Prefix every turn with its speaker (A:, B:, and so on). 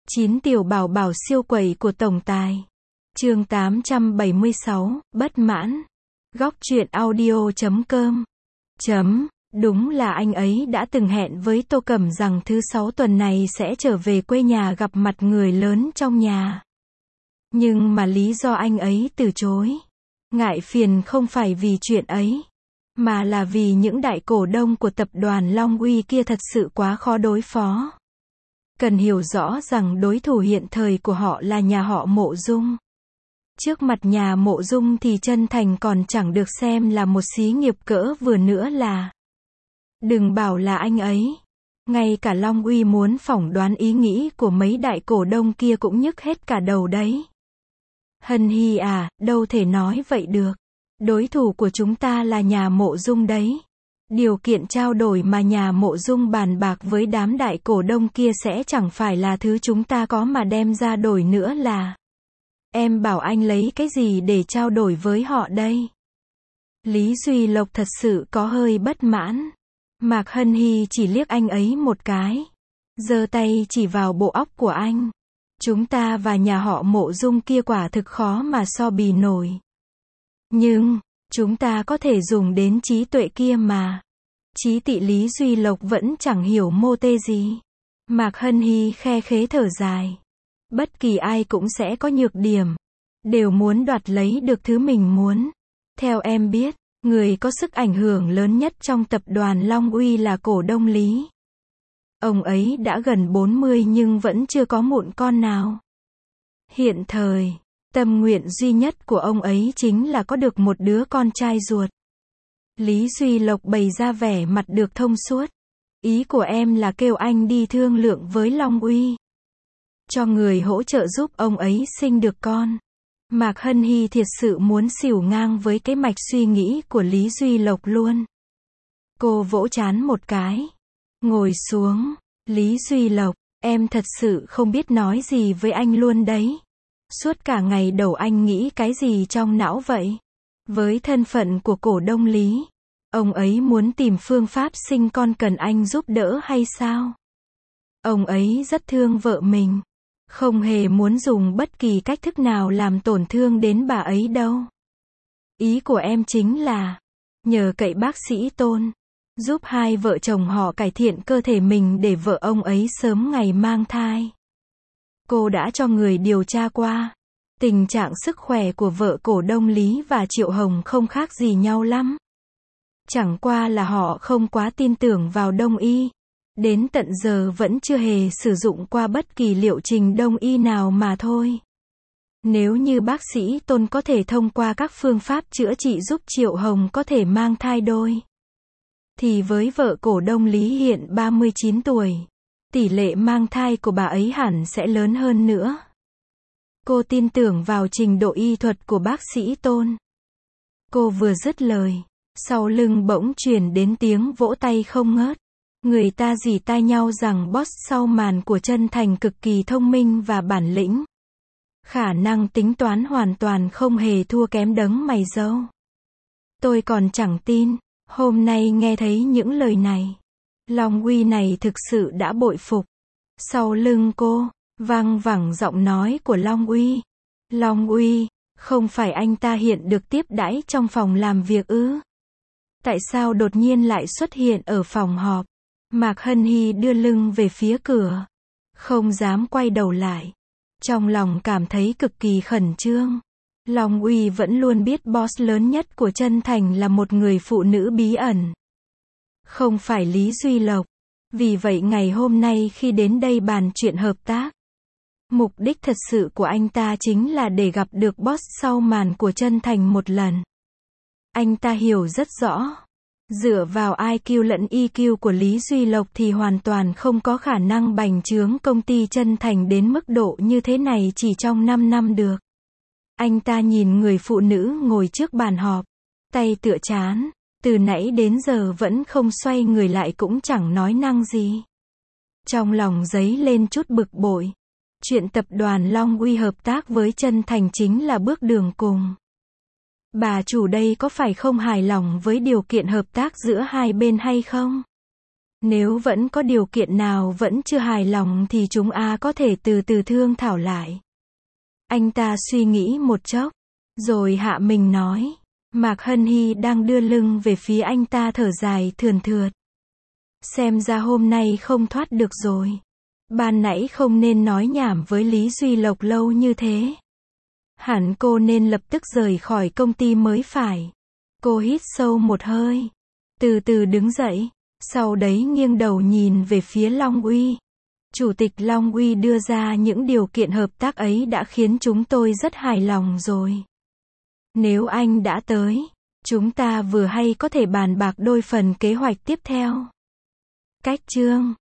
A: 9 tiểu bảo bảo siêu quẩy của tổng tài. Chương 876, bất mãn. Góc truyện audio.com. Đúng là anh ấy đã từng hẹn với Tô Cẩm rằng thứ 6 tuần này sẽ trở về quê nhà gặp mặt người lớn trong nhà. Nhưng mà lý do anh ấy từ chối, ngại phiền không phải vì chuyện ấy, mà là vì những đại cổ đông của tập đoàn Long Uy kia thật sự quá khó đối phó. Cần hiểu rõ rằng đối thủ hiện thời của họ là nhà họ Mộ Dung. Trước mặt nhà Mộ Dung thì Trân Thành còn chẳng được xem là một xí nghiệp cỡ vừa nữa là. Đừng bảo là anh ấy. Ngay cả Long Uy muốn phỏng đoán ý nghĩ của mấy đại cổ đông kia cũng nhức hết cả đầu đấy. Hân Hy à, đâu thể nói vậy được. Đối thủ của chúng ta là nhà Mộ Dung đấy. Điều kiện trao đổi mà nhà Mộ Dung bàn bạc với đám đại cổ đông kia sẽ chẳng phải là thứ chúng ta có mà đem ra đổi nữa là. Em bảo anh lấy cái gì để trao đổi với họ đây? Lý Duy Lộc thật sự có hơi bất mãn. Mạc Hân Hy chỉ liếc anh ấy một cái, giơ tay chỉ vào bộ óc của anh. Chúng ta và nhà họ Mộ Dung kia quả thực khó mà so bì nổi. Nhưng, chúng ta có thể dùng đến trí tuệ kia mà. Trí tị Lý Duy Lộc vẫn chẳng hiểu mô tê gì. Mạc Hân Hy khe khế thở dài. Bất kỳ ai cũng sẽ có nhược điểm. Đều muốn đoạt lấy được thứ mình muốn. Theo em biết, người có sức ảnh hưởng lớn nhất trong tập đoàn Long Uy là cổ đông Lý. Ông ấy đã gần 40 nhưng vẫn chưa có mụn con nào. Hiện thời, tâm nguyện duy nhất của ông ấy chính là có được một đứa con trai ruột. Lý Duy Lộc bày ra vẻ mặt được thông suốt. Ý của em là kêu anh đi thương lượng với Long Uy, cho người hỗ trợ giúp ông ấy sinh được con. Mạc Hân Hy thiệt sự muốn xỉu ngang với cái mạch suy nghĩ của Lý Duy Lộc luôn. Cô vỗ trán một cái. Ngồi xuống. Lý Duy Lộc, em thật sự không biết nói gì với anh luôn đấy. Suốt cả ngày đầu anh nghĩ cái gì trong não vậy? Với thân phận của cổ đông Lý, ông ấy muốn tìm phương pháp sinh con cần anh giúp đỡ hay sao? Ông ấy rất thương vợ mình, không hề muốn dùng bất kỳ cách thức nào làm tổn thương đến bà ấy đâu. Ý của em chính là nhờ cậy bác sĩ Tôn giúp hai vợ chồng họ cải thiện cơ thể mình để vợ ông ấy sớm ngày mang thai. Cô đã cho người điều tra qua. Tình trạng sức khỏe của vợ cổ đông Lý và Triệu Hồng không khác gì nhau lắm. Chẳng qua là họ không quá tin tưởng vào Đông y. Đến tận giờ vẫn chưa hề sử dụng qua bất kỳ liệu trình Đông y nào mà thôi. Nếu như bác sĩ Tôn có thể thông qua các phương pháp chữa trị giúp Triệu Hồng có thể mang thai đôi, thì với vợ cổ đông Lý hiện 39 tuổi, tỷ lệ mang thai của bà ấy hẳn sẽ lớn hơn nữa. Cô tin tưởng vào trình độ y thuật của bác sĩ Tôn. Cô vừa dứt lời, sau lưng bỗng truyền đến tiếng vỗ tay không ngớt. Người ta rỉ tai nhau rằng boss sau màn của Trân Thành cực kỳ thông minh và bản lĩnh. Khả năng tính toán hoàn toàn không hề thua kém đấng mày râu. Tôi còn chẳng tin, hôm nay nghe thấy những lời này. Long Uy này thực sự đã bội phục. Sau lưng cô, vang vẳng giọng nói của Long Uy. Long Uy, không phải anh ta hiện được tiếp đãi trong phòng làm việc ư? Tại sao đột nhiên lại xuất hiện ở phòng họp? Mạc Hân Hy đưa lưng về phía cửa, không dám quay đầu lại. Trong lòng cảm thấy cực kỳ khẩn trương. Long Uy vẫn luôn biết boss lớn nhất của Trân Thành là một người phụ nữ bí ẩn. Không phải Lý Duy Lộc. Vì vậy ngày hôm nay khi đến đây bàn chuyện hợp tác, mục đích thật sự của anh ta chính là để gặp được boss sau màn của Trân Thành một lần. Anh ta hiểu rất rõ, dựa vào IQ lẫn EQ của Lý Duy Lộc thì hoàn toàn không có khả năng bành trướng công ty Trân Thành đến mức độ như thế này chỉ trong 5 năm được. Anh ta nhìn người phụ nữ ngồi trước bàn họp, tay tựa trán, từ nãy đến giờ vẫn không xoay người lại cũng chẳng nói năng gì. Trong lòng dấy lên chút bực bội. Chuyện tập đoàn Long Uy hợp tác với Trân Thành chính là bước đường cùng. Bà chủ đây có phải không hài lòng với điều kiện hợp tác giữa hai bên hay không? Nếu vẫn có điều kiện nào vẫn chưa hài lòng thì chúng có thể từ từ thương thảo lại. Anh ta suy nghĩ một chốc, rồi hạ mình nói. Mạc Hân Hy đang đưa lưng về phía anh ta thở dài thườn thượt. Xem ra hôm nay không thoát được rồi. Ban nãy không nên nói nhảm với Lý Duy Lộc lâu như thế. Hẳn cô nên lập tức rời khỏi công ty mới phải. Cô hít sâu một hơi, từ từ đứng dậy, sau đấy nghiêng đầu nhìn về phía Long Uy. Chủ tịch Long Uy đưa ra những điều kiện hợp tác ấy đã khiến chúng tôi rất hài lòng rồi. Nếu anh đã tới, chúng ta vừa hay có thể bàn bạc đôi phần kế hoạch tiếp theo. Cách chương